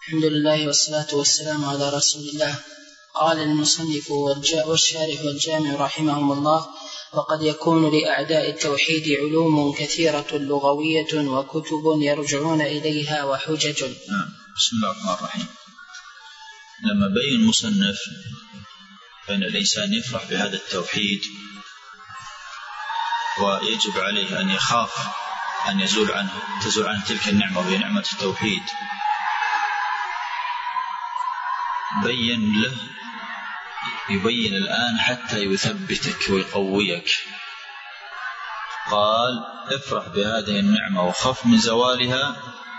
الحمد لله والصلاة والسلام على رسول الله. قال المصنف والشارح والجامع رحمهم الله: وقد يكون لأعداء التوحيد علوم كثيرة لغوية وكتب يرجعون إليها وحجج. بسم الله الرحمن الرحيم. لما بين المصنف فإن الإنسان يفرح بهذا التوحيد ويجب عليه أن يخاف أن تزول عنه تلك النعمة وهي نعمة التوحيد، يبين الآن حتى يثبتك ويقويك. قال: افرح بهذه النعمة وخف من زوالها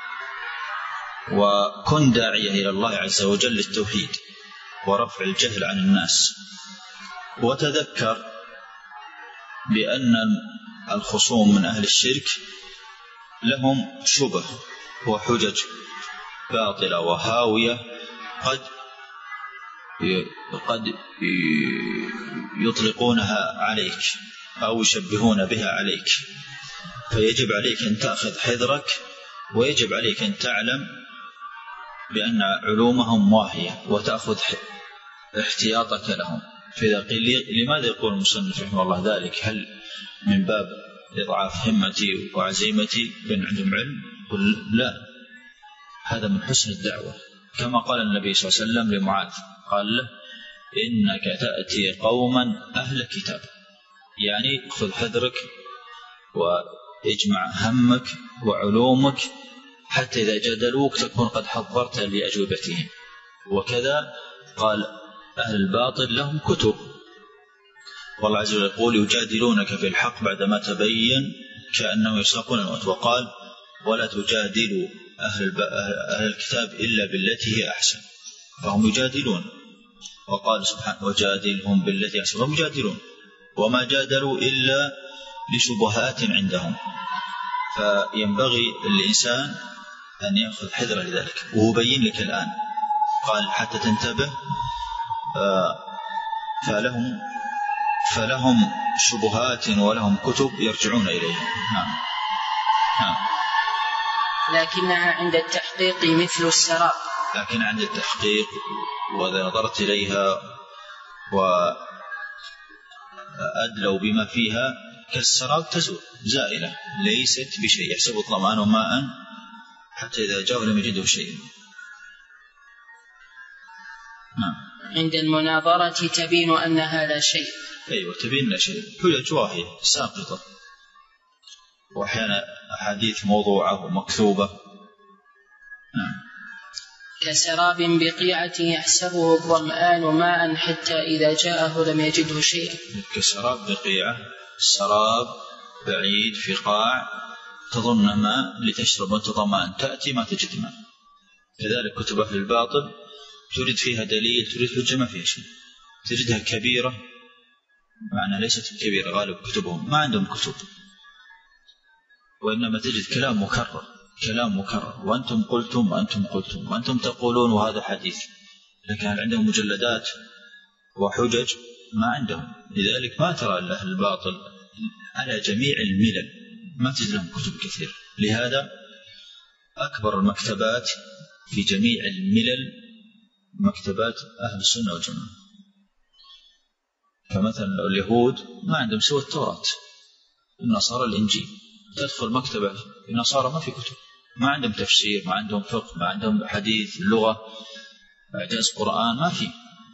وكن داعية إلى الله عز وجل للتوحيد ورفع الجهل عن الناس. وتذكر بأن الخصوم من أهل الشرك لهم شبه وحجج باطلة وهاوية قد يطلقونها عليك أو يشبهون بها عليك، فيجب عليك أن تأخذ حذرك، ويجب عليك أن تعلم بأن علومهم واهية وتأخذ احتياطك لهم. فإذا قيل لماذا يقول المصنف رحمه الله ذلك؟ هل من باب إضعاف همتي وعزيمتي بأن عندهم علم؟ قل لا، هذا من حسن الدعوة، كما قال النبي صلى الله عليه وسلم لمعاذ، قال له: إنك تأتي قوما أهل كتاب، يعني خذ حذرك واجمع همك وعلومك حتى إذا جادلوك تكون قد حضرت لأجوبتهم. وكذا قال: أهل الباطل لهم كتب، والله عز وجل يقول: يجادلونك في الحق بعدما تبين كأنهم يساقون الموت. وقال: ولا تجادلوا أهل الكتاب إلا بالتي هي أحسن، فهم يجادلون. وقال سبحانه: وجادلهم بالتي أحسن، هم يجادلون، وما جادلوا إلا لشبهات عندهم. فينبغي الإنسان أن يأخذ حذره لذلك، وهو بين لك الآن قال حتى تنتبه. فلهم شبهات ولهم كتب يرجعون إليها. لكنها عند التحقيق مثل السراب. لكن عند التحقيق وإذا نظرت إليها وأدلوا بما فيها كالسراب تزول زائلة ليست بشيء، يحسب الظمآن ماء حتى إذا جاء لم يجده شيء. عند المناظرة تبين أنها لا شيء. أيوة، تبين لا شيء، حجج واهية ساقطة، وأحيانا أحاديث موضوعة ومكتوبة. كسراب بقيعة يحسبه الظمآن ماء حتى إذا جاءه لم يجده شيئا. كسراب بقيعة، السراب بعيد في قاع تظن ماء لتشرب وانت ظمآن، تأتي ما تجد ماء. كذلك كتب أهل الباطل تريد فيها دليل، تريد حجة، ما فيها شيء، تجدها كبيرة معنى ليست كبيرة. غالب كتبهم ما عندهم كتب، وإنما تجد كلام مكرر، وأنتم قلتم وأنتم تقولون وهذا حديث. لكن عندهم مجلدات وحجج ما عندهم. لذلك ما ترى أهل الباطل على جميع الملل ما تجد لهم كتب كثير. لهذا أكبر المكتبات في جميع الملل مكتبات أهل السنة والجماعة. فمثلا اليهود ما عندهم سوى التوراة، النصارى الإنجيل. تدخل مكتبة النصارى ما في كتب، ما عندهم تفسير، ما عندهم فقه، ما عندهم حديث، اللغة، إعجاز قرآن، ما في.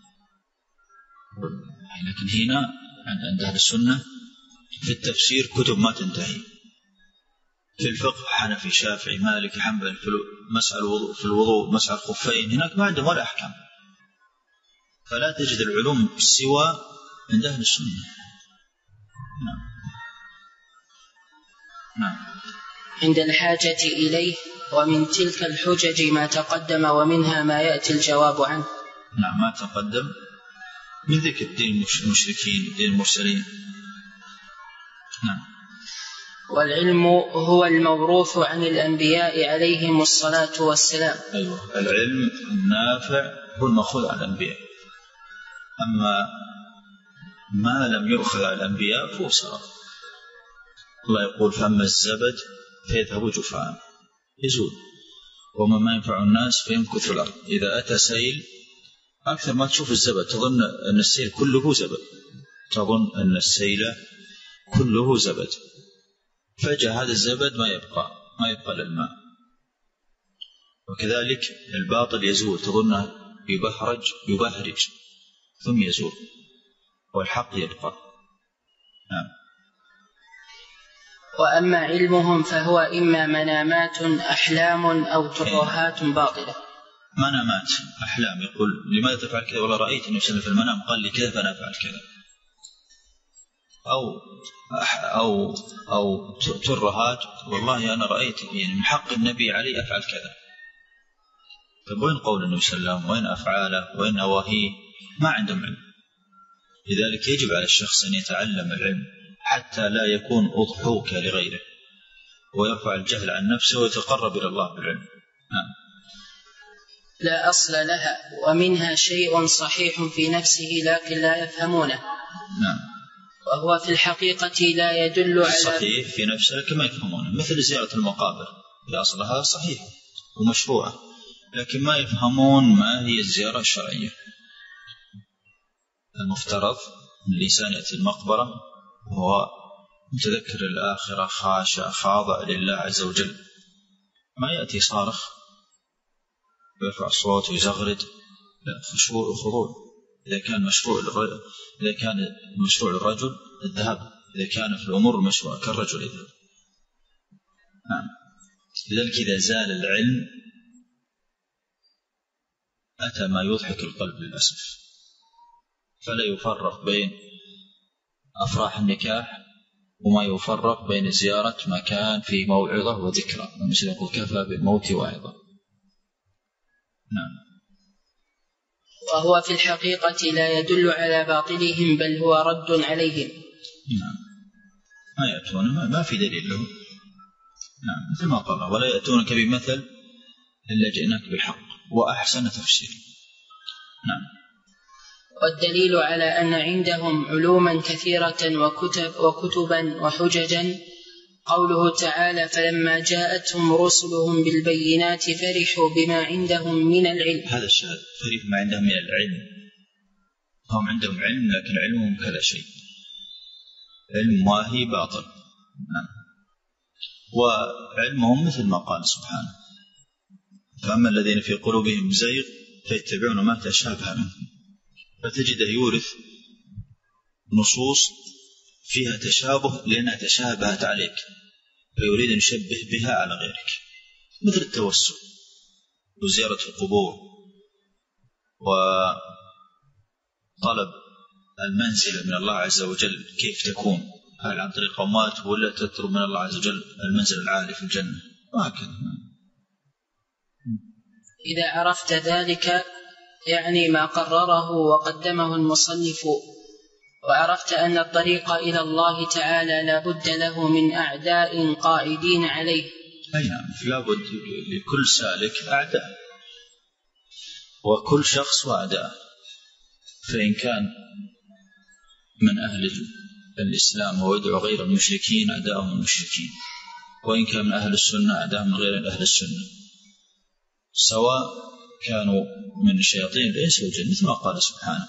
لكن هنا عند أهل السنة في التفسير كتب ما تنتهي، في الفقه حنفي شافعي مالك حنبل، في الوضوء مسح الخفين، هناك ما عندهم ولا أحكام. فلا تجد العلوم سوى عند أهل السنة. نعم. عند الحاجة إليه، ومن تلك الحجج ما تقدم ومنها ما يأتي الجواب عنه. نعم، ما تقدم من ذكر دين المشركين ودين المرسلين. نعم. والعلم هو الموروث عن الأنبياء عليهم الصلاة والسلام. أيوة، العلم النافع هو المأخوذ عن الأنبياء، أما ما لم يؤخذ عن الأنبياء فهو سراب. الله يقول: فأما الزبد فيذهب جفاء، يزول. ومن ما ينفع الناس فيمكث في الأرض. إذا أتى سيل أكثر ما تشوف الزبد تظن أن السيل كله زبد، تظن أن السيل كله زبد، فجأة هذا الزبد ما يبقى للماء. وكذلك الباطل يزول، تظنه يبهرج ثم يزول، والحق يبقى. نعم. وأما علمهم فهو إما منامات أحلام أو ترهات باطلة. منامات أحلام، يقول لماذا تفعل كذا؟ والله رأيت أنه يسلم في المنام قال لي كذا فأنا أفعل كذا. أو ترهات، والله أنا رأيت يعني من حق النبي علي أفعل كذا. طيب وين قول النبي صلى الله عليه وسلم؟ وين أفعاله؟ وين نواهيه؟ ما عندهم علم. لذلك يجب على الشخص أن يتعلم العلم حتى لا يكون أضحوك لغيره، ويرفع الجهل عن نفسه ويتقرب إلى الله بالعلم. لا أصل لها، ومنها شيء صحيح في نفسه لكن لا يفهمونه. نعم. وهو في الحقيقة لا يدل على صحيح في نفسه لكن ما يفهمونه، مثل زيارة المقابر، لأصلها صحيحة ومشروعة لكن ما يفهمون ما هي الزيارة الشرعية. المفترض من الإنسان يأتي المقبرة وهو متذكر الآخرة، خاشع خاضع لله عز وجل، ما يأتي صارخ ويرفع الصوت ويزغرد، لا، خشوع وخضوع. إذا كان مشروع للرجل الذهاب، إذا كان في الأمور المشروع كالرجل يذهب. نعم. لذلك إذا زال العلم أتى ما يضحك القلب للأسف. فلا يفرق بين أفراح النكاح وما يفرق بين زيارة مكان فيه موعظة وذكرى، مثل يقول كفى بالموت واعظة. نعم. وهو في الحقيقة لا يدل على باطلهم بل هو رد عليهم. نعم. ما يأتون ما في دليل له. نعم. مثل ما قال ولا يأتونك بمثل إلا جئناك بالحق وأحسن تفسير. نعم. والدليل على أن عندهم علوما كثيرة وكتبا وحججا قوله تعالى فلما جاءتهم رسلهم بالبينات فرحوا بما عندهم من العلم. هذا الشاهد، فرح ما عندهم من العلم. هم عندهم علم لكن علمهم كلا شيء، علم واهي باطل. وعلمهم مثل ما قال سبحانه فأما الذين في قلوبهم زيغ فيتبعون ما تشابه منه، فتجده يورث نصوص فيها تشابه لأنها تشابهت عليك فيريد أن يشبه بها على غيرك، مثل التوسل وزيارة القبور وطلب المنزلة من الله عز وجل كيف تكون، هل عن طريق أموات ولا تطلب من الله عز وجل المنزل العالي في الجنة وهكذا. إذا عرفت ذلك يعني ما قرره وقدمه المصنف، وعرفت أن الطريق إلى الله تعالى لا بد له من أعداء قائدين عليه. أي نعم، لا بد لكل سالك أعداء وكل شخص وأعداء، فإن كان من أهل الإسلام ويدعو غير المشركين أعداءهم المشركين، وإن كان من أهل السنة أعداءهم من غير أهل السنة، سواء كانوا من شياطين الإنس والجن مثل ما قال سبحانه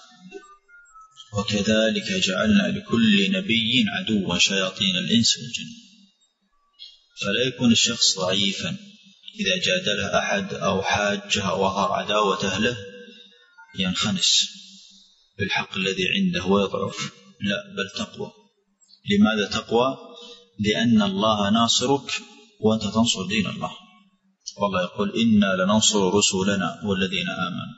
وكذلك جعلنا لكل نبي عدوا شياطين الإنس والجن. فلا يكون الشخص ضعيفا إذا جادله أحد أو حاجه أو أظهر عداوته له ينخنس بالحق الذي عنده ويضعف، لا، بل تقوى. لماذا تقوى؟ لأن الله ناصرك وأنت تنصر دين الله، والله يقول إنا لننصر رسولنا والذين آمنوا.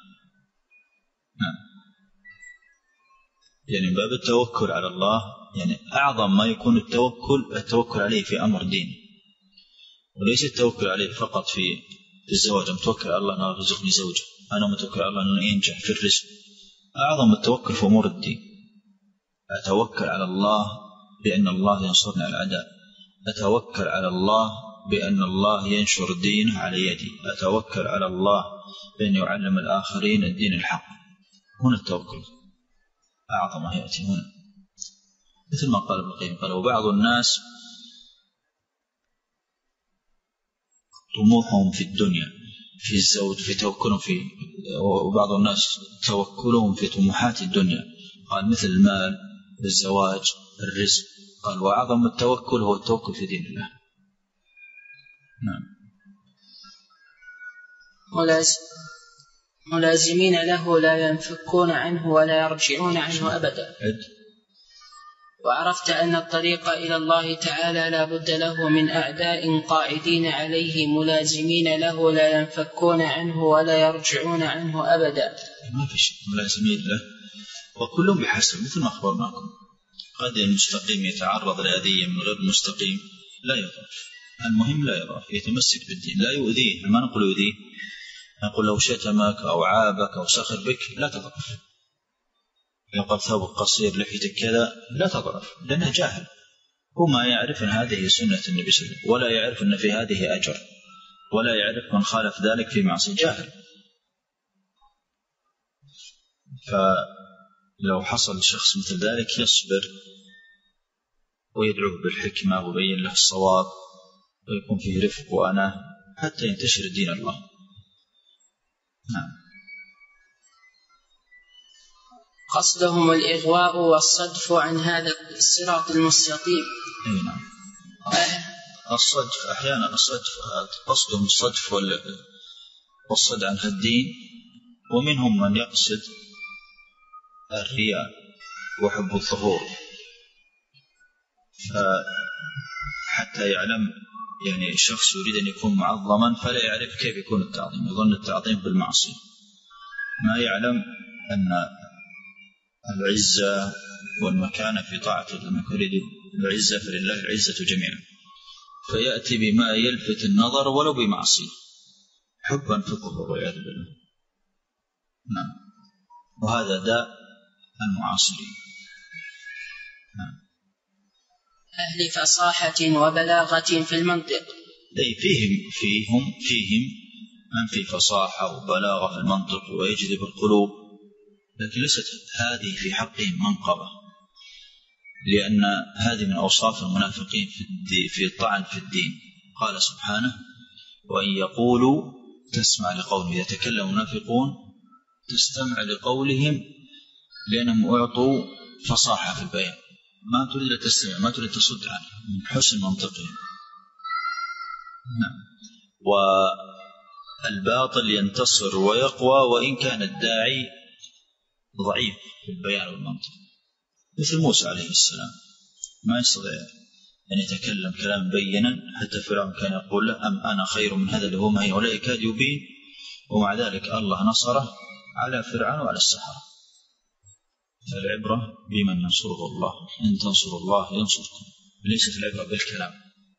يعني باب التوكل على الله، يعني أعظم ما يكون التوكل عليه في أمر دين، وليس التوكل عليه فقط في الزواج. متوكل على الله أن يرزقني زوجة، أنا متوكل على الله أن ينجح في الرزق. أعظم التوكل في أمور الدين، أتوكل على الله بأن الله ينصرني على الأعداء، أتوكل على الله بأن الله ينشر دينه على يدي، أتوكل على الله بأن يعلم الآخرين الدين الحق. هنا التوكل أعظم ما يأتي هنا، مثل ما قال ابن القيم قال وبعض الناس طموحهم في الدنيا في الزوج، في توكلهم في، وبعض الناس توكلهم في طموحات الدنيا، قال مثل المال، الزواج، الرزق، قال وأعظم التوكل هو التوكل في دين الله. نعم. ملازمين له لا ينفكون عنه ولا يرجعون عنه أبدا. وعرفت أن الطريق إلى الله تعالى لا بد له من أعداء قاعدين عليه ملازمين له لا ينفكون عنه ولا يرجعون عنه أبدا. ما في شيء ملازمين له، وكلهم بحسب، مثل ما أخبرناكم قد المستقيم يتعرض لأذية من غير المستقيم لا يضعف، المهم لا يضعف، يتمسك بالدين، لا يؤذيه. ما نقول يؤذيه، نقول لو شتمك أو عابك أو سخر بك لا تضعف. لو قال ثوبك قصير لحيتك كذا لا تضعف، لأنه جاهل، هو ما يعرف أن هذه سنة النبي صلى الله عليه وسلم، ولا يعرف أن في هذه أجر، ولا يعرف من خالف ذلك في معصية، جاهل. فلو حصل شخص مثل ذلك يصبر ويدعوه بالحكمة ويبين له الصواب ويكون فيه رفق وأناه حتى ينتشر دين الله. نعم. قصدهم الإغواء والصدف عن هذا الصراط المستقيم. نعم. الصدف أحيانا الصدف قصدهم الصدف والصد عن الدين، ومنهم من يقصد الرياء وحب الظهور، حتى يعلم يعني الشخص يريد أن يكون معظما فلا يعرف كيف يكون التعظيم، يظن التعظيم بالمعصية، ما يعلم أن العزة والمكانة في طاعة الله، يريد العزة فلله العزة جميعا، فيأتي بما يلفت النظر ولو بمعصية حبا في الظهور والعياذ بالله. نعم. وهذا داء المعاصرين. نعم. أهل فصاحة وبلاغة في المنطق. أي فيهم من في فصاحة وبلاغة في المنطق ويجذب القلوب، لكن ليست هذه في حقهم منقبة، لأن هذه من أوصاف المنافقين في الطعن في الدين. قال سبحانه: وإن يقولوا تسمع لقولهم، إذا تكلم المنافقون تستمع لقولهم لأنهم أعطوا فصاحة في البيان، ما تريد تستمع، ما تريد تصد عنه من حسن منطقهم. نعم. والباطل ينتصر ويقوى وإن كان الداعي ضعيف في البيان والمنطق، مثل موسى عليه السلام ما يستطيع أن يتكلم كلام بينا، حتى فرعون كان يقول له: أم أنا خير من هذا اللي هو مهين ولا يكاد يبين، ومع ذلك الله نصره على فرعون وعلى السحرة. فالعبرة بمن ينصره الله، إن تنصروا الله ينصركم، ليست العبرة بالكلام،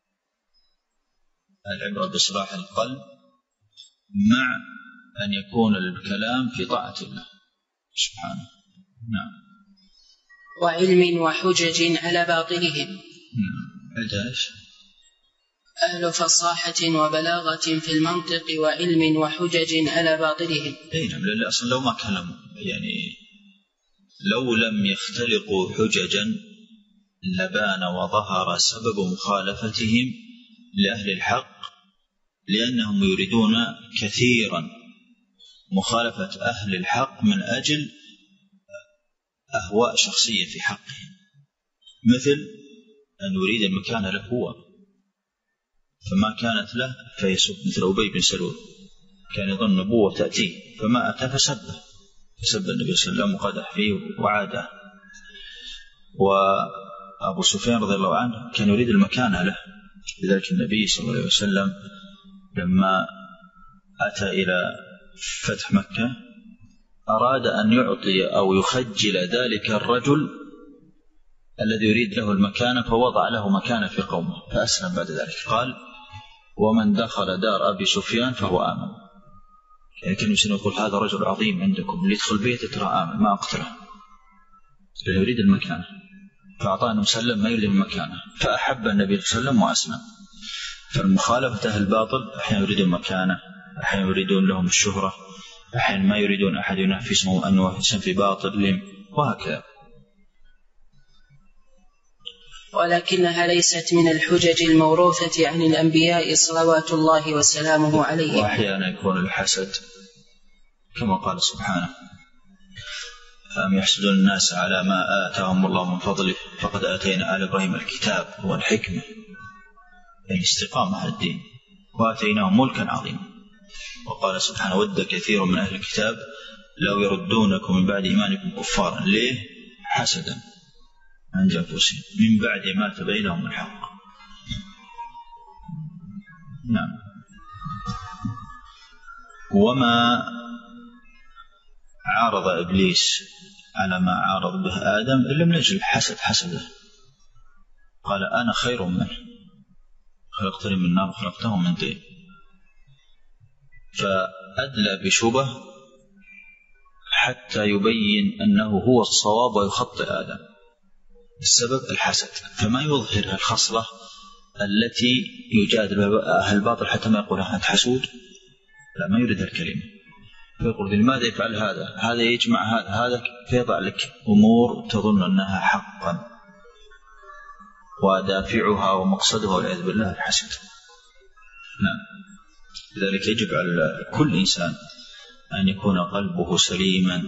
العبرة بصلاح القلب مع أن يكون الكلام في طاعة الله سبحانه. نعم. وعلم وحجج على باطلهم. نعم. أهل فصاحة وبلاغة في المنطق وعلم وحجج على باطلهم. نعم. لأن أصلا لو ما كلموا، يعني لو لم يختلقوا حججا لبان وظهر سبب مخالفتهم لأهل الحق، لأنهم يريدون كثيرا مخالفة أهل الحق من أجل أهواء شخصية في حقهم، مثل أن يريد المكان له هو فما كانت له فيسب، مثل أبي بن سلول كان يظن نبوة تأتيه فما أتى فسبه، فسب النبي صلى الله عليه وسلم وقدح فيه وعاده. وأبو سفيان رضي الله عنه كان يريد المكان له، لذلك النبي صلى الله عليه وسلم لما أتى إلى فتح مكة أراد أن يعطي أو يخجل ذلك الرجل الذي يريد له المكان، فوضع له مكانة في قومه فأسلم بعد ذلك. قال: ومن دخل دار أبي سفيان فهو آمن. يعني كان يقول هذا رجل عظيم عندكم، اللي يدخل بيته ترى آمن، ما أقتله، لأنه يريد المكانة، فأعطاه مسلم ما يريد المكانة، فأحب النبي صلى الله عليه وسلم وأسلم. فالمخالفة أهل الباطل أحيانا يريدون المكانة، أحيانا يريدون لهم الشهرة، أحيانا ما يريدون أحد ينافسهم أن ينافسهم في باطلهم، وهكذا. ولكنها ليست من الحجج الموروثة عن الأنبياء صلوات الله وسلامه عليهم. وأحيانا يكون الحسد كما قال سبحانه: أم يحسدون الناس على ما آتاهم الله من فضله فقد آتينا آل إبراهيم الكتاب والحكمة، يعني استقامة على الدين، وآتيناهم ملكا عظيما. وقال سبحانه: ود كثير من أهل الكتاب لو يردونكم من بعد إيمانكم كفارا. ليه؟ حسدا عند أنفسهم من بعد ما تبين لهم الحق. نعم. وما عارض إبليس على ما عارض به آدم إلا من أجل الحسد حسده. قال: أنا خير منه، خلقتني من نار وخلقته من طين. فأدلى بشبه حتى يبين أنه هو الصواب ويخطئ آدم. السبب الحسد، فما يظهر الخصلة التي يجادل أهل الباطل حتى ما يقول أنت حسود، لا، ما يريد الكلمة، فيقول لماذا يفعل هذا، هذا يجمع هذا، فيضع لك أمور تظن أنها حقا ودافعها ومقصدها والعياذ بالله الحسد. نعم. لذلك يجب على كل إنسان أن يكون قلبه سليما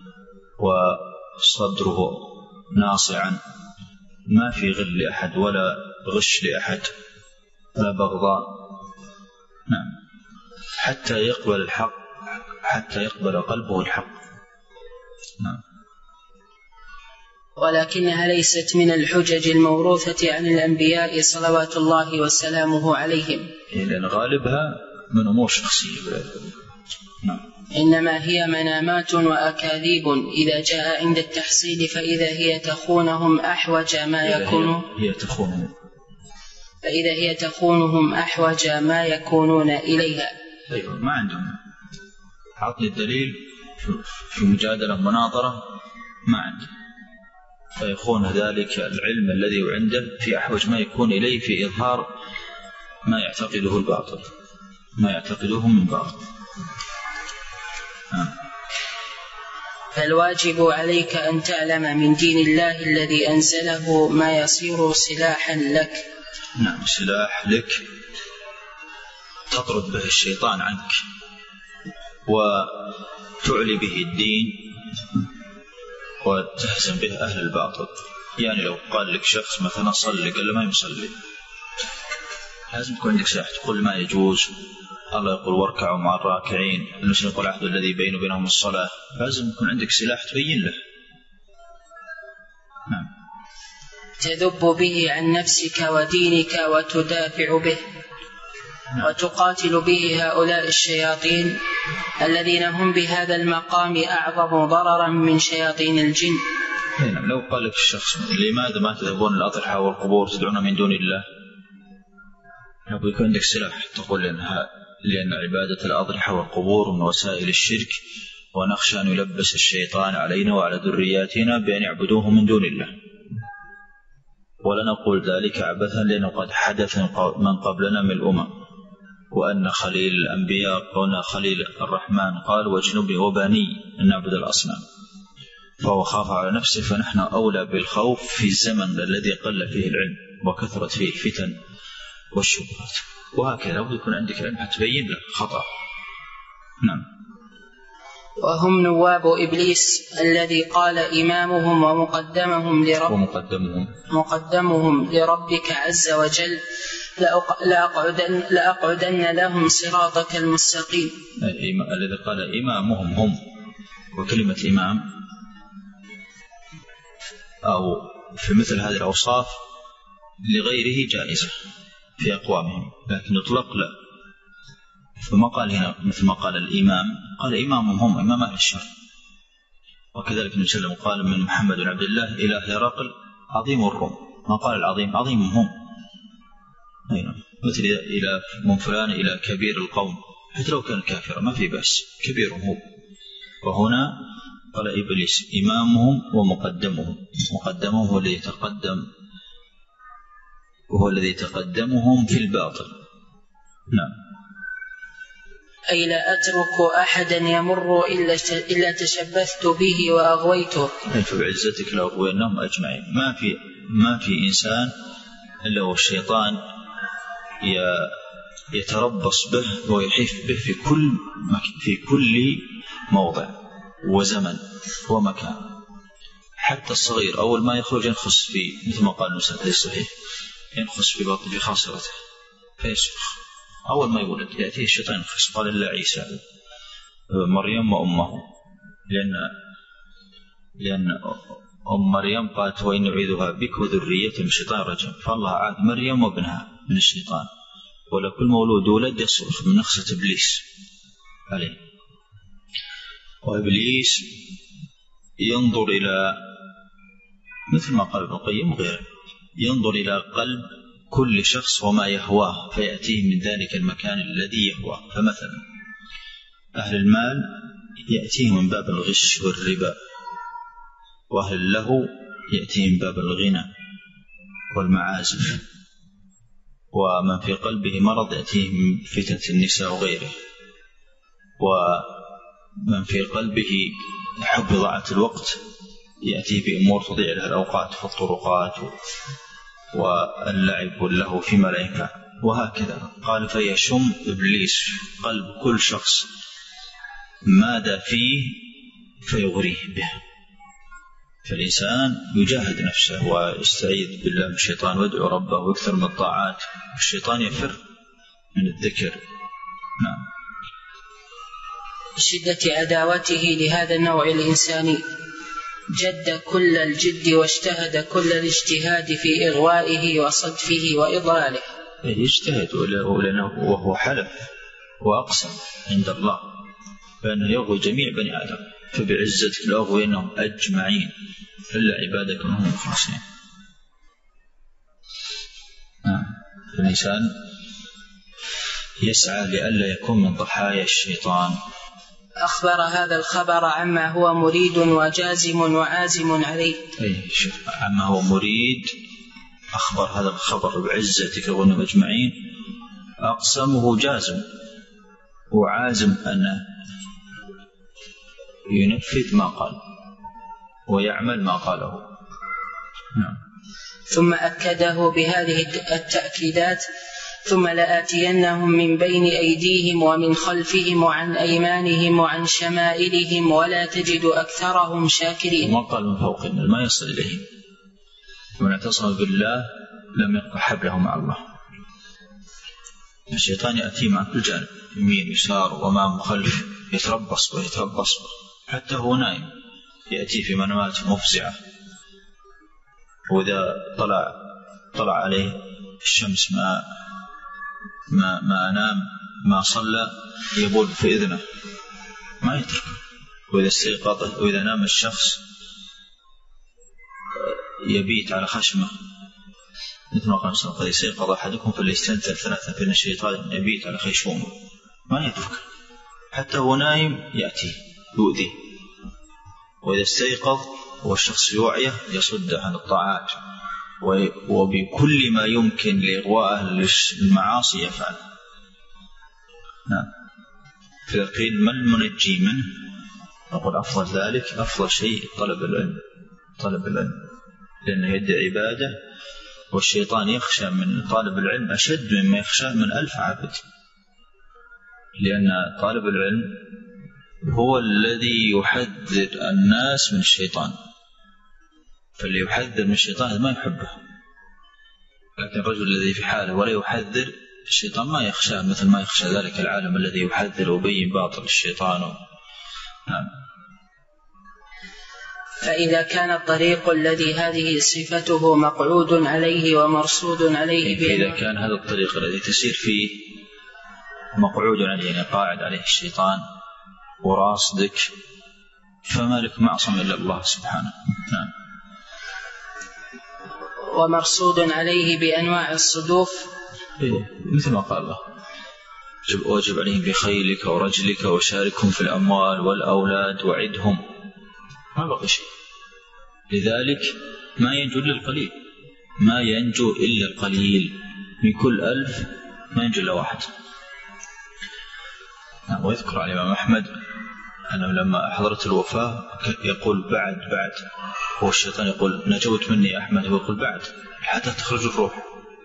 وصدره ناصعا، ما في غل لأحد ولا غش لأحد ولا بغضاء. نعم. حتى يقبل الحق، حتى يقبل قلبه الحق. نعم. ولكنها ليست من الحجج الموروثة عن الأنبياء صلوات الله وسلامه عليهم، لأن غالبها من أمور شخصية. نعم. إنما هي منامات وأكاذيب إذا جاء عند التحصيل فإذا هي تخونهم أحوج ما يكون، فإذا هي تخونهم أحوج ما يكونون إليها. أيوة، ما عندهم عطل الدليل في مجادلة مناظرة، ما عنده، فيخون ذلك العلم الذي عنده في أحوج ما يكون إليه في إظهار ما يعتقده الباطل، ما يعتقده من باطل. فالواجب عليك أن تعلم من دين الله الذي أنزله ما يصير سلاحا لك. نعم، سلاح لك تطرد به الشيطان عنك وتعلي به الدين وتهزم به أهل الباطل. يعني لو قال لك شخص مثلا صلي، قال له ما يصلي، لازم يكون عندك سلاح تقول ما يجوز. الله يقول واركعوا مع الراكعين، المسلم يقول العهد الذي بينه وبينهم الصلاة. لازم يكون عندك سلاح تبين له. نعم. تذب به عن نفسك ودينك وتدافع به، وتقاتل به هؤلاء الشياطين الذين هم بهذا المقام أعظم ضررا من شياطين الجن. لو قال لك الشخص لماذا ما تذهبون الأضرحة والقبور تدعون من دون الله، يكون عندك سلاح تقول لأن عبادة الأضرحة والقبور من وسائل الشرك، ونخشى أن يلبس الشيطان علينا وعلى ذرياتنا بأن يعبدوه من دون الله. ولا نقول ذلك عبثا، لأنه قد حدث من قبلنا من الأمم، وأن خليل الأنبياء وأن خليل الرحمن قال واجنبني وبني أن نعبد الأصنام، فهو خاف على نفسه، فنحن أولى بالخوف في الزمن الذي قل فيه العلم وكثرت فيه الفتن والشبهات. وهكذا لابد يكون عندك علم تبين له خطأ. نعم. وهم نواب إبليس الذي قال إمامهم ومقدمهم لربك عز وجل لأقعدن لهم صراطك المستقيم. الذي قال إمامهم هم، وكلمة إمام أو في مثل هذه الأوصاف لغيره جائزة في أقوامهم، لكن يطلق لا. فما قال هنا مثل ما قال الإمام، قال إمامهم هم، إمام أهل الشر. وكذلك النبي صلى الله عليه وسلم قال من محمد بن عبد الله إلى هرقل عظيم الروم، ما قال العظيم، عظيم هم. مثل إلى من فلان إلى كبير القوم، حتى لو كان كافرا ما في بأس، كبيرهم هو. وهنا قال إبليس إمامهم ومقدمهم، مقدمهم هو الذي يتقدم، وهو الذي يتقدمهم في الباطل. نعم. أي لا أترك أحدا يمر إلا تشبثت به وأغويته. فبعزتك لأغوينهم أجمعين. ما في ما في إنسان إلا والشيطان يتربص به ويحيف به في كل موضع وزمن ومكان. حتى الصغير أول ما يخرج ينخس في، مثل ما قال المسلم في الصحيح، ينخس في بطن في خاصرته فيصرخ. أول ما يولد يأتيه الشيطان ينخس. قال الله عيسى مريم وأمه، لأن أم مريم قالت وإن نعيذها بك وذريتها من الشيطان الرجيم، فالله عاد مريم وابنها من الشيطان. ولكل مولود ولد يصرخ من نخسة إبليس عليه. وإبليس ينظر إلى، مثل ما قال ابن القيم وغيره، ينظر إلى قلب كل شخص وما يهواه فيأتيه من ذلك المكان الذي يهواه. فمثلا أهل المال يأتيه من باب الغش والربا، وأهل اللهو يأتيه من باب الغنى والمعازف، ومن في قلبه مرض يأتيه من فتنة النساء وغيره، ومن في قلبه حب ضاعة الوقت يأتيه بأمور تضيع له الأوقات في الطرقات واللعب واللهو فيما لا ينفع، وهكذا. قال فيشم إبليس قلب كل شخص ماذا فيه فيغريه به. فالإنسان يجاهد نفسه ويستعيذ بالله من الشيطان ويدعو ربه ويكثر من الطاعات، الشيطان يفر من الذكر. نعم. بشدة عداوته لهذا النوع الإنساني جد كل الجد واجتهد كل الاجتهاد في إغوائه وصدفه وإضلاله. يجتهد وهو حلف وأقسم عند الله بأنه يغوي جميع بني آدم، فبعزتك لأغوينهم أجمعين إلا عبادك منهم المخلصين. الإنسان يسعى لئلا يكون من ضحايا الشيطان. أخبر هذا الخبر عما هو مريد وجازم وعازم عليه. عما هو مريد أخبر هذا الخبر بعزتك لأغوينهم أجمعين، أقسمه جازم وعازم أنه ينفذ ما قال ويعمل ما قاله. نعم. ثم أكده بهذه التأكيدات: ثم لآتينهم من بين أيديهم ومن خلفهم وعن أيمانهم وعن شمائلهم ولا تجد أكثرهم شاكرين. وما قال من فوقنا ما يصل إليهم. ومن اعتصم بالله لم يقطع حبله مع الله. الشيطان يأتي مع كل جانب، يمين يسار وأمام وخلف، يتربص حتى هو نائم يأتي في منامات مفزعة. وإذا طلع عليه الشمس ما نام ما صلى يبول في إذنه ما يترك. وإذا استيقظ وإذا نام الشخص يبيت على خشمه، مثل ما قال صلى الله عليه وسلم: قد استيقظ أحدكم فليستنثر ثلاثا فإن الشيطان يبيت على خيشومه. ما يترك حتى هو نايم يأتي يؤذي. وإذا استيقظ والشخص يوعيه يصده عن الطاعات، وبكل ما يمكن لإغواءه المعاصي يفعل. نعم. فإذا قيل ما المنجي منه نقول أفضل ذلك، أفضل شيء طلب العلم، لأنه يدعي عبادة، والشيطان يخشى من طالب العلم أشد مما يخشى من 1000 عابد، لأن طالب العلم هو الذي يحذر الناس من الشيطان، فاللي يحذر من الشيطان ما يحبه. لكن الرجل الذي في حاله ولا يحذر الشيطان ما يخشى مثل ما يخشى ذلك العالم الذي يحذر ويبين باطل الشيطان. نعم. فإذا كان الطريق الذي هذه صفته مقعود عليه ومرصود عليه، فإذا كان هذا الطريق الذي تسير فيه مقعود عليه، يعني قاعد عليه الشيطان وراصدك، فما لك معصم إلا الله سبحانه. نعم. ومرصود عليه بأنواع الصدوف، مثل ما قال الله: واجب عليهم بخيلك ورجلك وشاركهم في الأموال والأولاد وعدهم. ما بقي شيء. لذلك ما ينجو إلا القليل، ما ينجو إلا القليل، من كل 1000 ما ينجو إلا 1. ويذكر عن الإمام أحمد أنا لما حضرت الوفاة يقول بعد والشيطان يقول نجوت مني يا أحمد، ويقول بعد حتى تخرج الروح.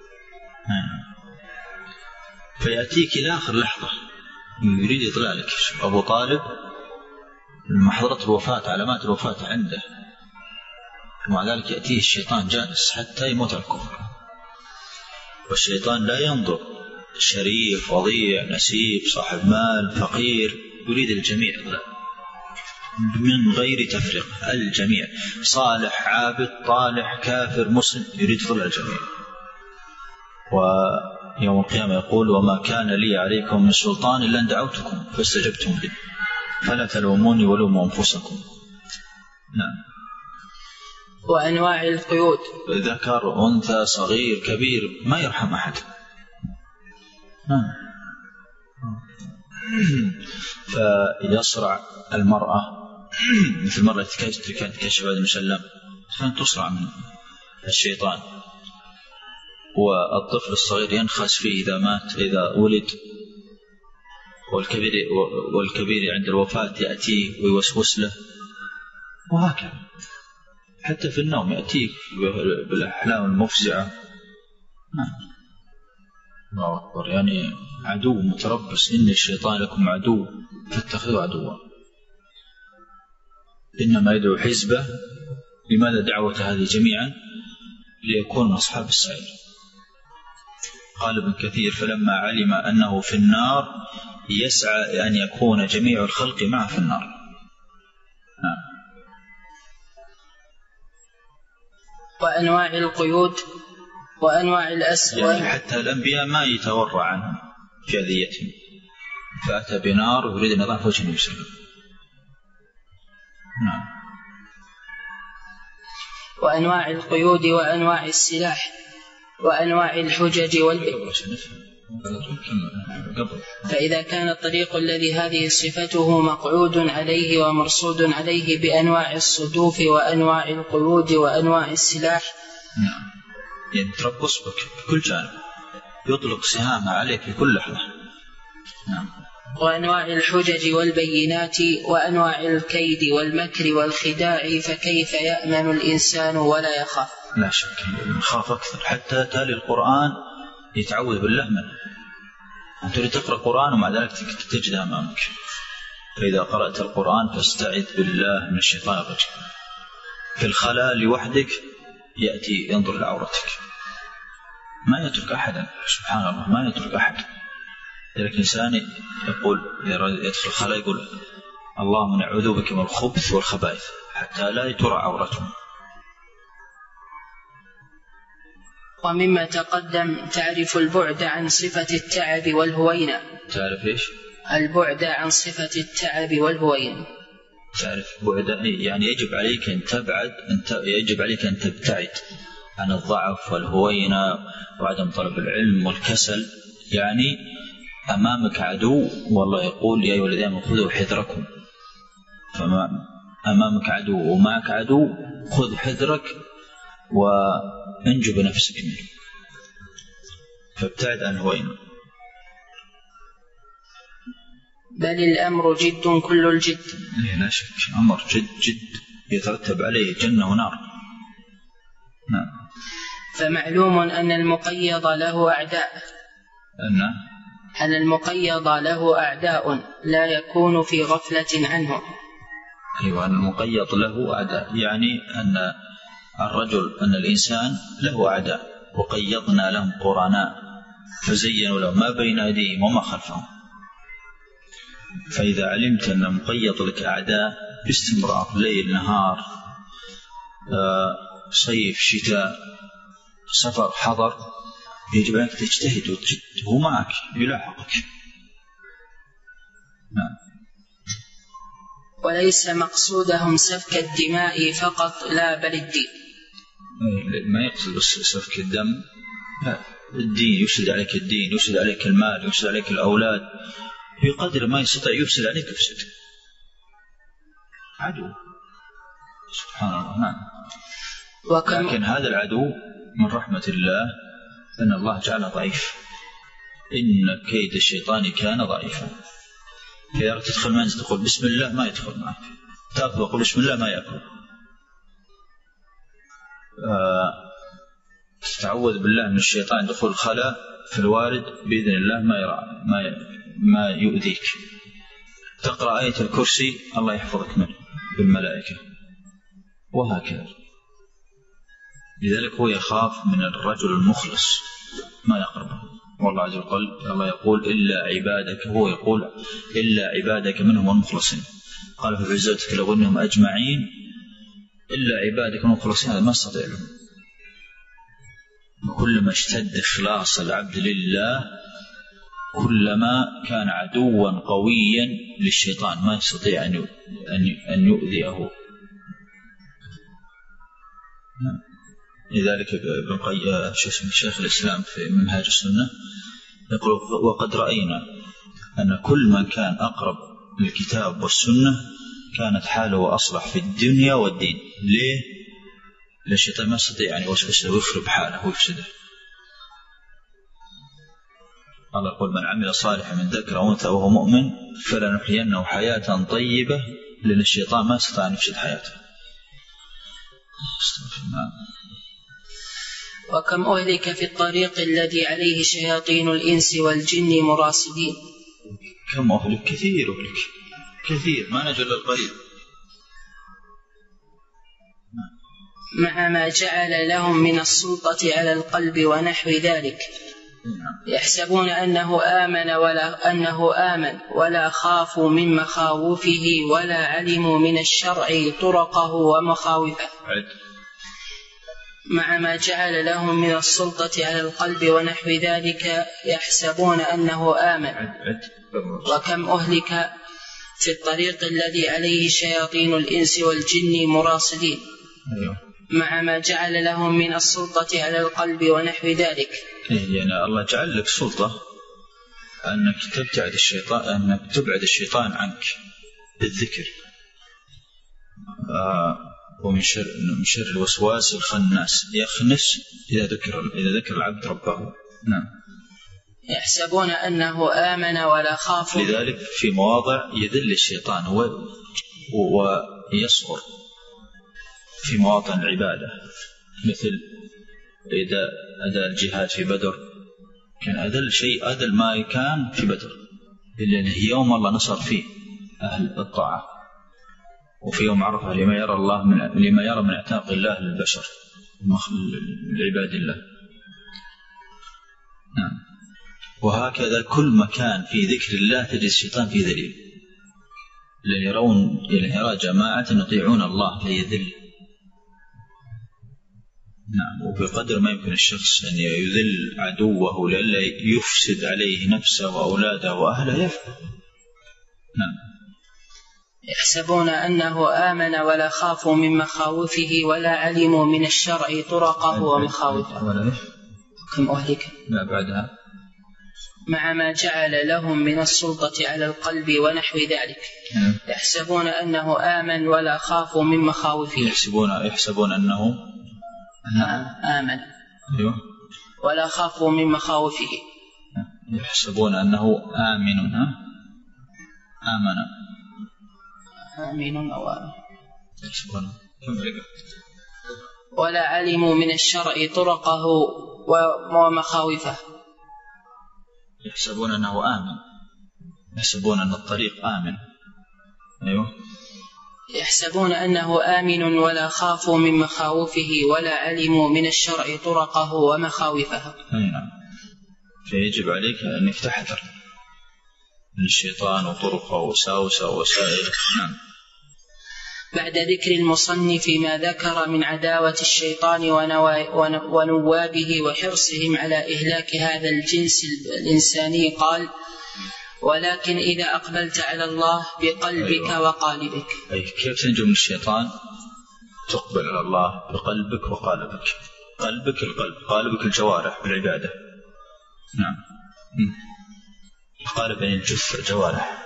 فيأتيك إلى آخر لحظة يريد إضلالك. أبو طالب لما حضرت الوفاة علامات الوفاة عنده، ومع ذلك يأتيه الشيطان جالس حتى يموت على الكفر. والشيطان لا ينظر شريف وضيع نسيب صاحب مال فقير، يريد الجميع من غير تفرق، الجميع صالح عابد طالح كافر مسلم، يريد ظل الجميع. ويوم القيامة يقول وما كان لي عليكم من سلطان إلا أن دعوتكم فاستجبتم لي فلا تلوموني ولوموا أنفسكم. نعم. وأنواع القيود، ذكر أنثى صغير كبير ما يرحم أحد. فيصرع المرأة مثل المرأة كانت تكشف هذا المسلم، كانت تصرع من الشيطان. والطفل الصغير ينخس فيه إذا مات إذا ولد، والكبير عند الوفاة يأتيه ويوسوس له، وهكذا حتى في النوم يأتيك بالأحلام المفزعة. الله أكبر، يعني عدو متربص، إن الشيطان لكم عدو فاتخذوا عدوا، إنما يدعو حزبه. لماذا دعوة هذه جميعا؟ ليكون من أصحاب السعير. قال ابن كثير فلما علم أنه في النار يسعى أن يكون جميع الخلق معه في النار. وأنواع القيود وأنواع الأسر، يعني حتى الأنبياء ما يتورع عنهم في أذيتهم، فأتى بنار ويريد أن يضع وجه النبي صلى الله عليه وسلم. نعم. وأنواع القيود وأنواع السلاح وأنواع الحجج فإذا كان الطريق الذي هذه صفته مقعود عليه ومرصود عليه بأنواع الصدوف وأنواع القيود وأنواع السلاح. نعم. يتربص بك بكل جانب، يطلق سهامه عليك في كل لحظة. نعم. وأنواع الحجج والبينات وأنواع الكيد والمكر والخداع، فكيف يأمن الإنسان ولا يخاف؟ لا شك يخاف أكثر، حتى تالي القرآن يتعوذ بالله منه. أنت تقرأ القرآن ومع ذلك تجد أمامك، فإذا قرأت القرآن فاستعذ بالله من الشيطان الرجيم. في الخلاء لوحدك يأتي ينظر لعورتك، ما يترك أحدا، سبحان الله ما يترك أحد. لذلك الإنسان يقول يدخل الخلاء يقول اللهم نعوذ بك من الخبث والخبائث حتى لا ترى عورته. ومما تقدم تعرف البعد عن صفة التعب والهوينة. تعرف إيش؟ البعد عن صفة التعب والهوينة. تعرف بعد يعني يجب عليك أن تبعد، يجب عليك أن تبتعد عن الضعف والهوينة وعدم طلب العلم والكسل. يعني أمامك عدو، والله يقول يا أيها الذين آمنوا خذوا حذركم. فما أمامك عدو ومعك عدو، خذ حذرك وانجو بنفسك منه، فابتعد عن الهوينة. بل الأمر جد كل الجد. لا شك أمر جد يترتب عليه جنة ونار. نعم. فمعلوم أن المقيض له أعداء، أن المقيض له أعداء لا يكون في غفلة عنه. أيوة، أن المقيض له أعداء يعني أن الرجل أن الإنسان له أعداء، وقيضنا لهم قرناء فزينوا لهم ما بين أيديهم وما خلفهم. فإذا علمت أن مقيض لك أعداء باستمرار ليل نهار صيف شتاء سفر حضر، يجب أنك تجتهد وتجد، هو معك يلاحقك. نعم. وليس مقصودهم سفك الدماء فقط، لا بل الدين. ما يقصد بس سفك الدم، لا، الدين يفسد عليك، الدين يفسد عليك المال، يفسد عليك الأولاد، بقدر ما يستطيع يفسد عليك يفسد. عدو سبحان الله. نعم. لكن هذا العدو من رحمة الله أن الله جعله ضعيف، إن كيد الشيطان كان ضعيفا، إذا تدخل منزل تقول بسم الله ما يدخل معك، تأكل وقل بسم الله ما يأكل. تتعوذ بالله من الشيطان دخول الخلاء في الوارد بإذن الله ما يؤذيك. تقرأ آية الكرسي الله يحفظك منه بالملائكة، وهكذا. لذلك هو يخاف من الرجل المخلص ما يقربه. والله عز وجل الله يقول إلا عبادك، هو يقول إلا عبادك منهم المخلصين. قال في عزتك لو أنهم أجمعين إلا عبادك منهم المخلصين، هذا ما استطيع لهم. كلما اشتد إخلاص العبد لله كلما كان عدوا قويا للشيطان ما يستطيع أن يؤذيه. لذلك ابن القيم شيخ الإسلام في منهاج السنة يقول وقد رأينا أن كل من كان أقرب للكتاب والسنة كانت حاله أصلح في الدنيا والدين. ليه؟ لأن الشيطان ما يستطيع أن يوسوسه ويخرب حاله ويفسده. الله يقول من عمل صالحا من ذكر أو أنثى وهو مؤمن فلنحيينه حياة طيبة، لأن الشيطان ما يستطيع أن يفسد حياته. وكم أهلك في الطريق الذي عليه شياطين الإنس والجن مراصدين. كم أهلك؟ كثير أهلك كثير ما نجل القليل. مع ما جعل لهم من السلطة على القلب ونحو ذلك، يحسبون أنه آمن ولا خافوا من مخاوفه ولا علموا من الشرع طرقه ومخاوفه. مع ما جعل لهم من السلطة على القلب ونحو ذلك يحسبون أنه آمن. وكم أهلك في الطريق الذي عليه شياطين الإنس والجن مراصدين، مع ما جعل لهم من السلطة على القلب ونحو ذلك. يعني الله جعل لك سلطة أنك تبعد الشيطان عنك بالذكر، ومن شر الوسواس الخناس يخنس إذا ذكر العبد ربه. نعم. يحسبون أنه آمن ولا خافوا. لذلك في مواضع يذل الشيطان ويصغر في مواطن العبادة، مثل إذا أدى الجهاد في بدر كان أذل ما كان في بدر، لأنه يوم الله نصر فيه أهل الطاعة، وفي يوم عرفة لما يرى من اعتاق الله للبشر لعباد الله. نعم. وهكذا كل مكان في ذكر الله تجد الشيطان فيه ذليل، لأن يرى جماعة يطيعون الله ليذل. نعم. وبقدر ما يمكن الشخص أن يذل عدوه لئلا يفسد عليه نفسه وأولاده وأهله يفعل. نعم. يحسبون أنه آمن ولا خافوا من مخاوفه ولا علموا من الشرع طرقه ومخاوفه. كم أهلك؟ لا بعدها. مع ما جعل لهم من السلطة على القلب ونحو ذلك. يحسبون أنه آمن ولا خافوا من مخاوفه. يحسبون أنه آمن. أيوه. ولا خافوا من مخاوفه. يحسبون أنه آمن. آمن أو آمن. يحسبون. ولا علموا من الشرع طرقه ومخاوفه. يحسبون أنه آمن، يحسبون أن الطريق آمن. أيوه. يحسبون أنه آمن ولا خافوا من مخاوفه ولا علموا من الشرع طرقه ومخاوفه. نعم. فيجب عليك أنك تحذر من الشيطان وطرقه وساوسه ووسائله. نعم. بعد ذكر المصنف ما ذكر من عداوة الشيطان ونوابه وحرصهم على إهلاك هذا الجنس الإنساني قال: ولكن إذا أقبلت على الله بقلبك وقالبك. أي كيف تنجو من الشيطان؟ تقبل على الله بقلبك وقالبك. قلبك القلب، قالبك الجوارح بالعبادة. نعم. القالب يعني الجثة الجوارح.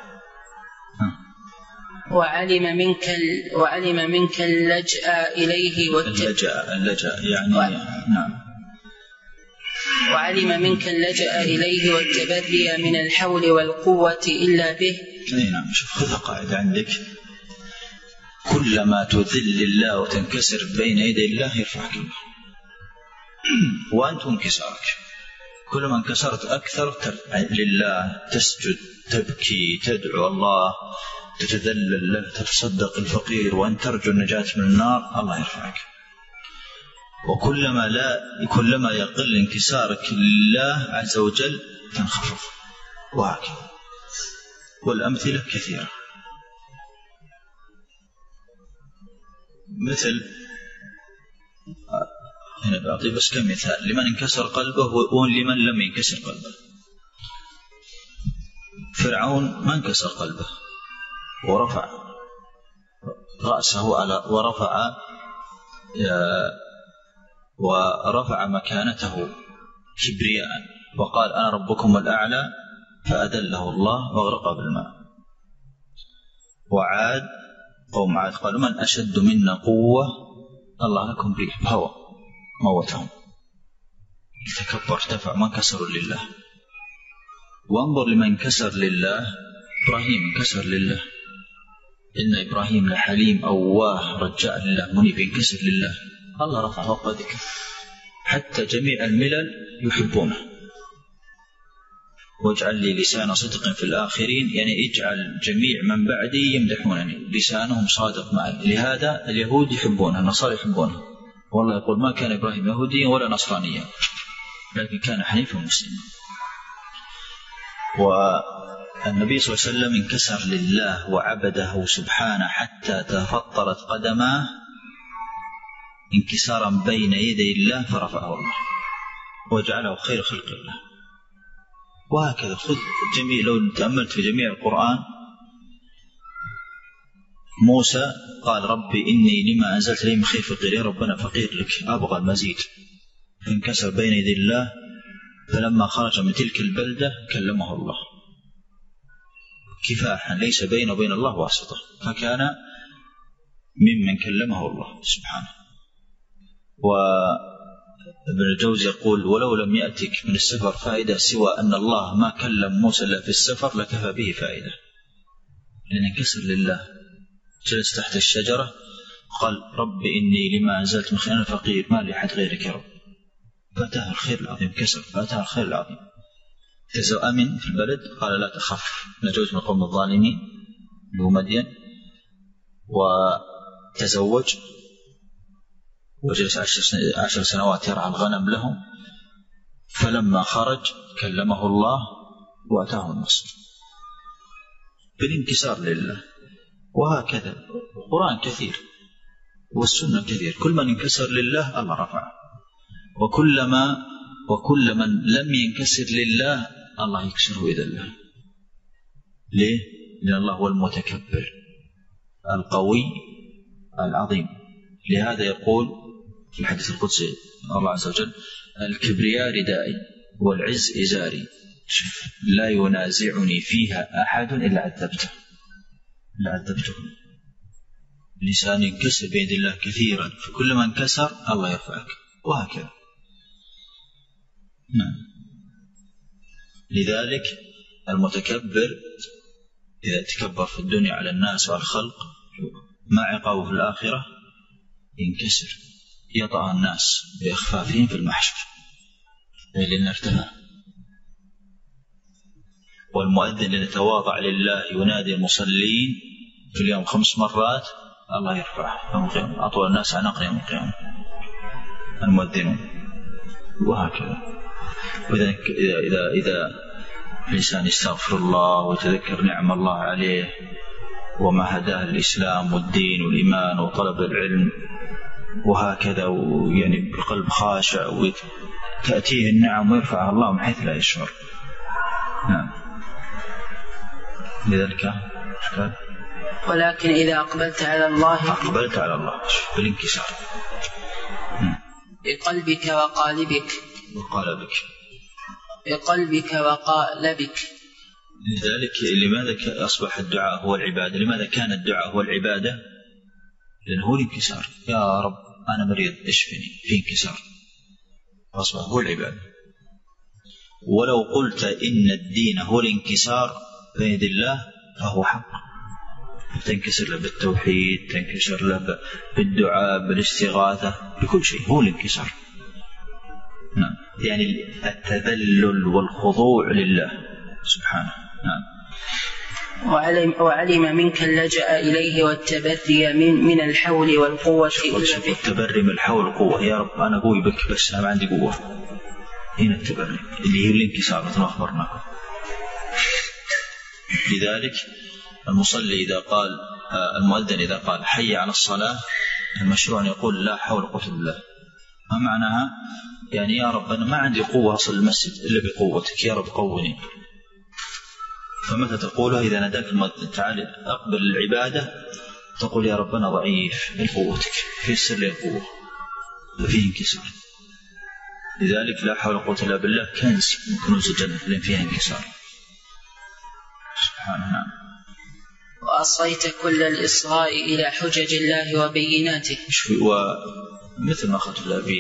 وعلم منك اللجأ إليه اللجأ يعني نعم. وعلم منك اللجأ إليه والتبري من الحول والقوة إلا به. نعم. شوف، خذ قاعدة عندك: كلما تذل الله وتنكسر بين يدي الله يرفعك الله، وأنت انكسارك كلما انكسرت أكثر لله، تسجد، تبكي، تدعو الله، تتذلل له، تتصدق الفقير، وأن ترجو النجاة من النار، الله يرفعك. وكلما يقل انكسارك لله عز وجل تنخفض، وهكذا. والأمثلة كثيرة، مثل هنا بعطي بس كم مثال لمن انكسر قلبه ولمن لم ينكسر قلبه. فرعون ما انكسر قلبه ورفع رأسه ورفع مكانته كبرياء وقال أنا ربكم الأعلى، فأذله الله وأغرقه بالماء. وعاد، قوم عاد قالوا من أشد منا قوة، الله لكم ريح بهوى موتهم. تكبر، ارتفع، ما انكسروا لله. وانظر لمن انكسر لله، إبراهيم انكسر لله، إن إبراهيم لحليم أواه رجاء لله منيب، انكسر لله، الله رفعه وقدك. حتى جميع الملل يحبونه. واجعل لي لسان صدق في الآخرين، يعني اجعل جميع من بعدي يمدحونني، لسانهم صادق معي. لهذا اليهود يحبونه، النصارى يحبونه. والله يقول ما كان إبراهيم يهوديا ولا نصرانيا، لكن كان حنيفا مسلما. والنبي صلى الله عليه وسلم انكسر لله وعبده سبحانه حتى تفطرت قدماه انكسارا بين يدي الله، فرفعه الله وجعله خير خلق الله. وهكذا خذ جميع، لو تأملت في جميع القرآن، موسى قال ربي إني لما أنزلت لي من خير فقير، يا ربنا فقير لك أبغى المزيد، فانكسر بين يدي الله. فلما خرج من تلك البلدة كلمه الله كفاحا، ليس بينه وبين الله واسطة، فكان ممن كلمه الله سبحانه. وابن الجوزي يقول ولو لم يأتك من السفر فائدة سوى أن الله ما كلم موسى إلا في السفر لكفى به فائدة، لأن انكسر لله. جلس تحت الشجرة قال ربي إني لما أنزلت من خير أنا فقير، ما لي أحد غيرك يا رب، فأتاه الخير العظيم، كسر فأتاه الخير العظيم. أمن في البلد، قال لا تخف، نجوت من قوم الظالمين له مدين، وتزوج وجلس 10 سنوات يرعى الغنم لهم. فلما خرج كلمه الله وأتاه النصر بالانكسار لله. وهكذا القرآن كثير والسنة كثير، كل من انكسر لله الله رفعه، وكل من لم ينكسر لله الله يكسره إذا الله. ليه؟ لأن الله هو المتكبر القوي العظيم. لهذا يقول في الحديث القدسي الله عز وجل الكبرياء ردائي والعز إزاري، لا ينازعني فيها أحد إلا عذبته. لسان ينكسر بيد الله كثيرا، فكل من انكسر الله يرفعك، وهكذا. نعم. لذلك المتكبر إذا تكبر في الدنيا على الناس والخلق ما عقابه في الآخرة ينكسر، يطأ الناس بأخفافهم في المحشر لأن ارتفع. والمؤذن الذي يتواضع لله ينادي المصلين في اليوم 5 مرات الله يرفعه يوم القيامة، أطول الناس عناقا يوم القيامة المؤذنون. وهكذا. إذا الإنسان يستغفر الله ويتذكر نعم الله عليه وما هداه الإسلام والدين والإيمان وطلب العلم، وهكذا، ويعني بالقلب خاشع وتأتيه النعم ويرفعها الله من حيث لا يشعر. نعم. لذلك ولكن إذا أقبلت على الله بالانكسار بقلبك وقالبك لذلك لماذا أصبح الدعاء هو العبادة؟ لماذا كان الدعاء هو العبادة؟ لأنه هو الانكسار. يا رب أنا مريض اشفني، في انكسار، أصبح هو العبادة. ولو قلت إن الدين هو الانكسار بيد الله فهو حق، تنكسر له بالتوحيد، تنكسر له بالدعاء، بالاستغاثة، بكل شيء، هو الانكسار. نعم، يعني التذلل والخضوع لله سبحانه. نعم. وعلم منك اللجأ إليه والتبري من الحول والقوة. التبري من الحول والقوة، يا رب أنا قوي بك بس أنا ما عندي قوة. هنا التبري اللي هي الانكسار مثل ما أخبرناكم. لذلك المصلي إذا قال المؤذن إذا قال حي على الصلاة، المشروع أن يقول لا حول ولا قوة إلا بالله. ما معناها؟ يعني يا رب أنا ما عندي قوة أصل المسجد إلا بقوتك، يا رب قوني. فمتى تقولها؟ إذا ناداك المؤذن تعال أقبل العبادة، تقول يا رب أنا ضعيف بقوتك، في السر للقوة، ففيه انكسار. لذلك لا حول ولا قوة إلا بالله كنز من كنوز الجنة لأن فيها انكسار. سبحانه. وأصغيت كل الإصغاء إلى حجج الله وبيناته. ومثل ما أخذت الأبين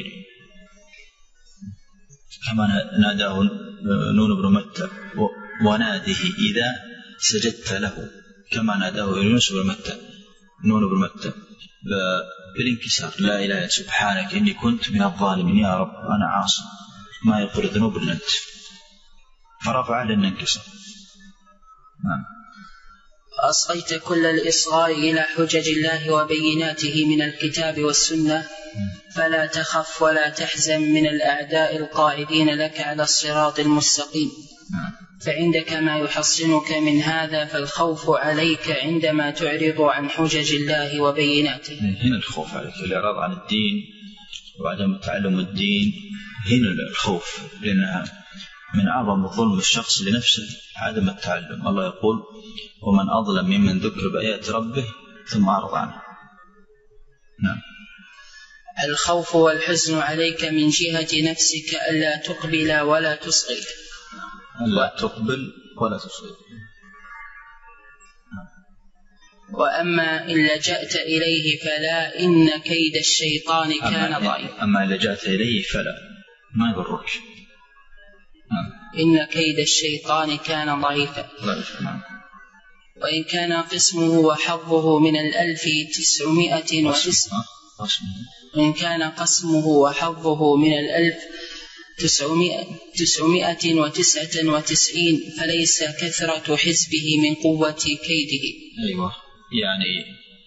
كما ناداه نون بن متى وناده إذا سجدت له، كما ناداه يونس بن متى نون بن متى بالانكسار، لا إله إلا سبحانك إني كنت من الظالمين، يا رب أنا عاصم ما يغفر الذنوب إلا أنت، فرفع للانكسار. نعم. أصغيت كل الإصغاء إلى حجج الله وبيناته من الكتاب والسنة، فلا تخف ولا تحزن من الأعداء القاعدين لك على الصراط المستقيم. فعندك ما يحصنك من هذا، فالخوف عليك عندما تعرض عن حجج الله وبيناته. هنا الخوف عليك، الإعراض عن الدين وعدم تعلم الدين، هنا الخوف، لأنها من أعظم الظلم الشخص لنفسه عدم التعلم. الله يقول ومن أظلم ممن ذكر بآيات ربه ثم أعرض عنه. نعم. الخوف والحزن عليك من جهة نفسك ألا تقبل ولا تصغي. ألا تقبل ولا تصغي. وأما إن لجأت إليه فلا، إن كيد الشيطان كان ضعيفا. أما إن لجأت إليه فلا، ما يضرك. إن كيد الشيطان كان ضعيفا. وإن كان قسمه وحظه من 1909، وإن كان قسمه وحظه من 1999 فليس كثرة حزبه من قوة كيده. أيوة، يعني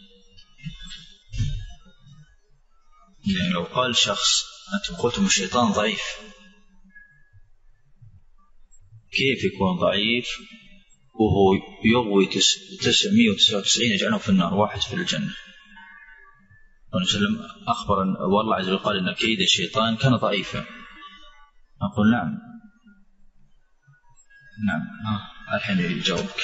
لو قال شخص أنتم قلتم الشيطان ضعيف، كيف يكون ضعيف وهو يغوي 999 يجعلهم في النار، واحد في الجنة؟ ونسلم أخبر والله عز وجل قال إن كيد الشيطان كان ضعيفا. أقول نعم الحين يجاوبك.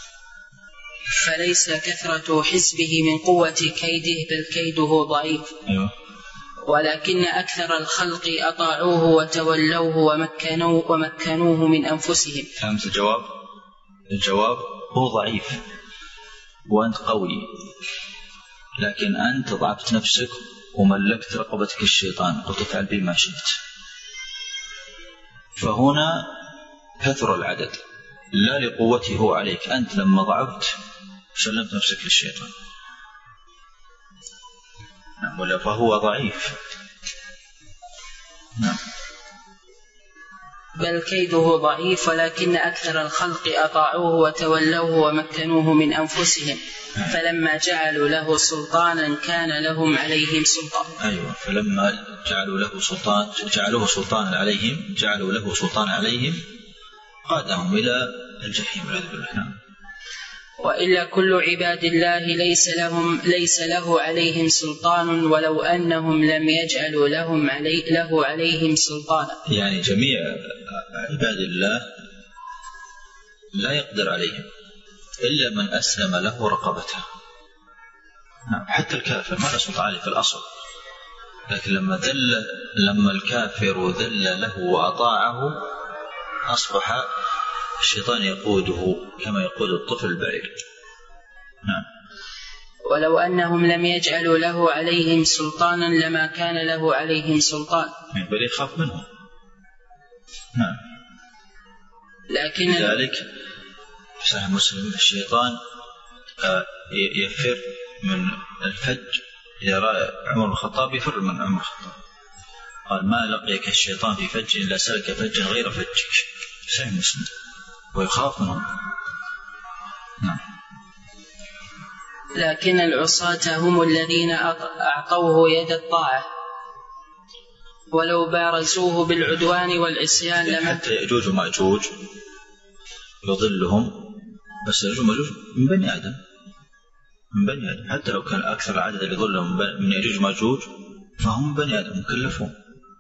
فليس كثرة حزبه من قوة كيده بل كيده ضعيف. أيوة. ولكن أكثر الخلق أطاعوه وتولوه ومكنوه من أنفسهم. فهمت الجواب؟ الجواب هو ضعيف وأنت قوي، لكن أنت ضعفت نفسك وملكت رقبتك الشيطان، قلت افعل بي ما شئت. فهنا كثر العدد لا لقوته هو عليك، أنت لما ضعفت سلمت نفسك للشيطان، ولا فهو ضعيف. نعم. بل كيده ضعيف، ولكن أكثر الخلق أطاعوه وتولوه ومكنوه من أنفسهم، فلما جعلوا له سلطانا كان لهم عليهم سلطان. أيوة، فلما جعلوا له سلطان عليهم قادهم إلى الجحيم والعياذ بالله. وإلا كل عباد الله ليس له عليهم سلطان ولو أنهم لم يجعلوا له عليهم سلطانا. يعني جميع عباد الله لا يقدر عليهم إلا من أسلم له رقبته. حتى الكافر ما له سلطان عليه في الأصل، لكن لما الكافر ذل له وأطاعه أصبح الشيطان يقوده كما يقود الطفل البعير. نعم. ولو أنهم لم يجعلوا له عليهم سلطانا لما كان له عليهم سلطان، بل يخاف منهم. نعم. لكن لذلك صحيح مسلم الشيطان يفر من الفج. إذا رأى عمر الخطاب يفر من عمر الخطاب، قال ما لقيك الشيطان في فج إلا سلك فجا غير فجك. صحيح مسلم. ويخاف منهم. نعم. لكن العصاة هم الذين أعطوه يد الطاعة ولو بارزوه بالعدوان والعصيان لما حتى يأجوج ومأجوج يضلهم، بس يأجوج ومأجوج من بني آدم، من بني آدم، حتى لو كان أكثر العدد اللي يضلهم من يأجوج ومأجوج فهم بني آدم مكلفون.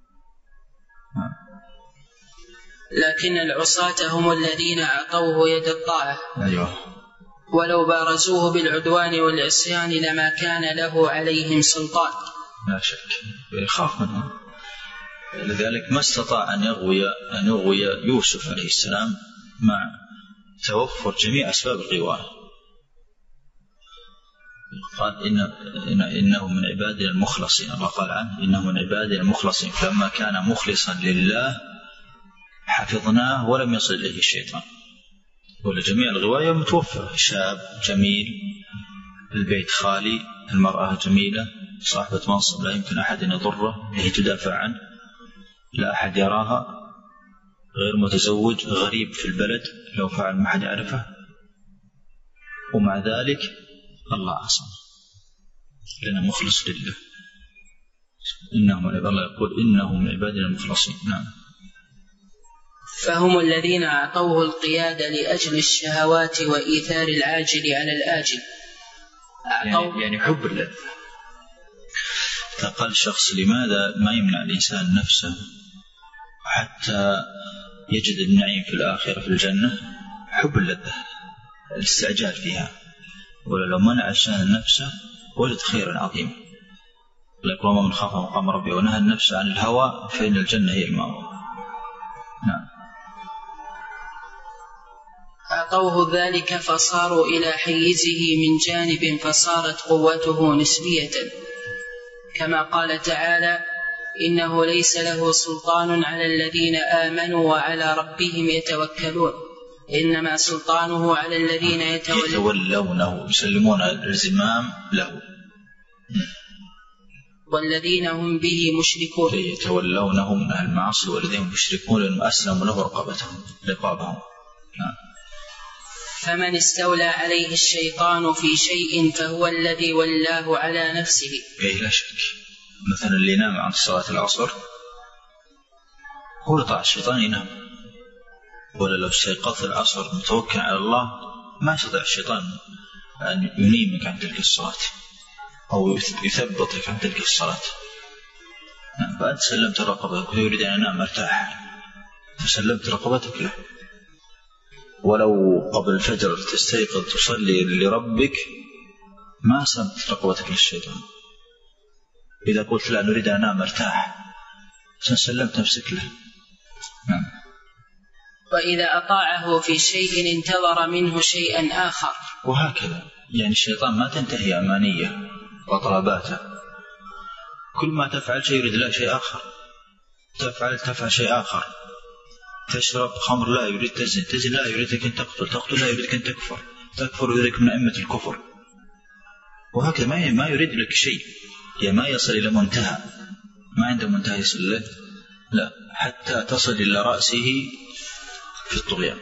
لكن العصاة هم الذين أعطوه يد الطاعة. أيوه. ولو بارزوه بالعدوان والعصيان لما كان له عليهم سلطان. لا شك يخاف منهم. لذلك ما استطاع أن يغوي يوسف عليه السلام مع توفر جميع أسباب الغواية. قال إنه من عبادنا المخلصين. الله قال عنه إنه من عبادنا المخلصين، فلما كان مخلصا لله حفظناه ولم يصل إليه الشيطان. ولجميع الغواية متوفرة، شاب جميل، البيت خالي، المرأة جميلة صاحبة منصب لا يمكن أحد أن يضره، هي تدافع عنه، لا أحد يراها، غير متزوج، غريب في البلد لو فعل ما حد يعرفه، ومع ذلك الله عصم لأنه مخلص لله. الله يقول إنه من عبادنا المخلصين. نعم. فهم الذين أعطوه القيادة لأجل الشهوات وإيثار العاجل على الآجل. يعني حب اللذة. فقال الشخص لماذا ما يمنع الإنسان نفسه حتى يجد النعيم في الآخرة في الجنة؟ حب اللذة، الاستعجال فيها. ولو منع الإنسان نفسه وجد خيرا عظيما. لكن وما من خاف مقام ربي ونهى النفس عن الهوى فإن الجنة هي المأوى. نعم. أعطوه ذلك فصاروا إلى حيزه من جانب فصارت قوته نسبية، كما قال تعالى إنه ليس له سلطان على الذين آمنوا وعلى ربهم يتوكلون، إنما سلطانه على الذين يتولونه، يسلمون الزمام له، والذين هم به مشركون. يتولونه من أهل المعاصي والذين هم مشركون لأنهم أسلموا له رقابهم. فمن استولى عليه الشيطان في شيء فهو الذي ولاه على نفسه. لا شك. مثلا اللي ينام عن صلاة العصر هو يطاع الشيطان ينام، ولا لو استيقظت العصر متوكل على الله ما يستطيع الشيطان أن ينيمك عن تلك الصلاة أو يثبطك عن تلك الصلاة. فأنت سلمت رقبتك ويريد أن أنام مرتاح فسلمت رقبتك له. ولو قبل الفجر تستيقظ تصلي لربك ما سلمت رقبتك للشيطان. إذا قلت لا نريد أن أنام مرتاح سلمت نفسك له. وإذا أطاعه في شيء انتظر منه شيئا آخر. وهكذا يعني الشيطان ما تنتهي أمانية وطلباته، كل ما تفعل شيء يريد لا شيء آخر، تفعل شيء آخر، تشرب خمر لا يريد تزن لا يريدك أن تقتل لا يريدك أن تكفر يريدك من أئمة الكفر. وهكذا ما يريد لك شيء، يعني ما يصل إلى منتهى، ما عنده منتهى يصل له، لا حتى تصل إلى رأسه في الطغيان.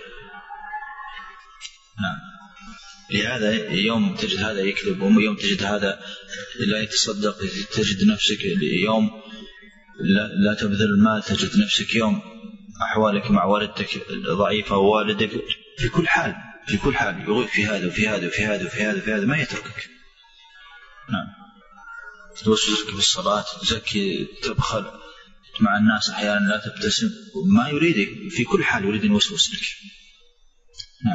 نعم. لهذا يوم تجد هذا يكذب ويوم تجد هذا لا يتصدق، تجد نفسك يوم لا تبذل المال، تجد نفسك يوم أحوالك مع والدتك ضعيفة ووالدك في كل حال يغيب في هذا وفي هذا وفي هذا وفي هذا وفي هذا ما يتركك. نعم. توسوسك بالصلاة، تزكي، تبخل مع الناس أحيانا لا تبتسم، ما يريدك في كل حال يريد أن يوسوس لك. نعم.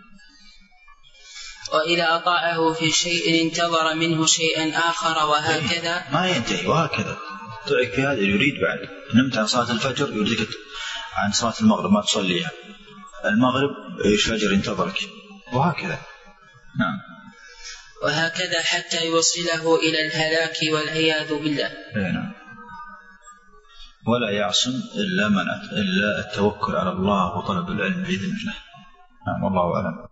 وإذا أطاعه في شيء انتظر منه شيئا آخر وهكذا ما ينتهي. وهكذا تعك في هذا يريد بعد نمت عن صلاة الفجر يريدك عن صلاة المغرب ما تصليها، المغرب الفجر انتظرك، وهكذا. نعم. وهكذا حتى يوصله إلى الهلاك والعياذ بالله. نعم. ولا يعصم إلا التوكل على الله وطلب العلم بإذن الله. والله أعلم.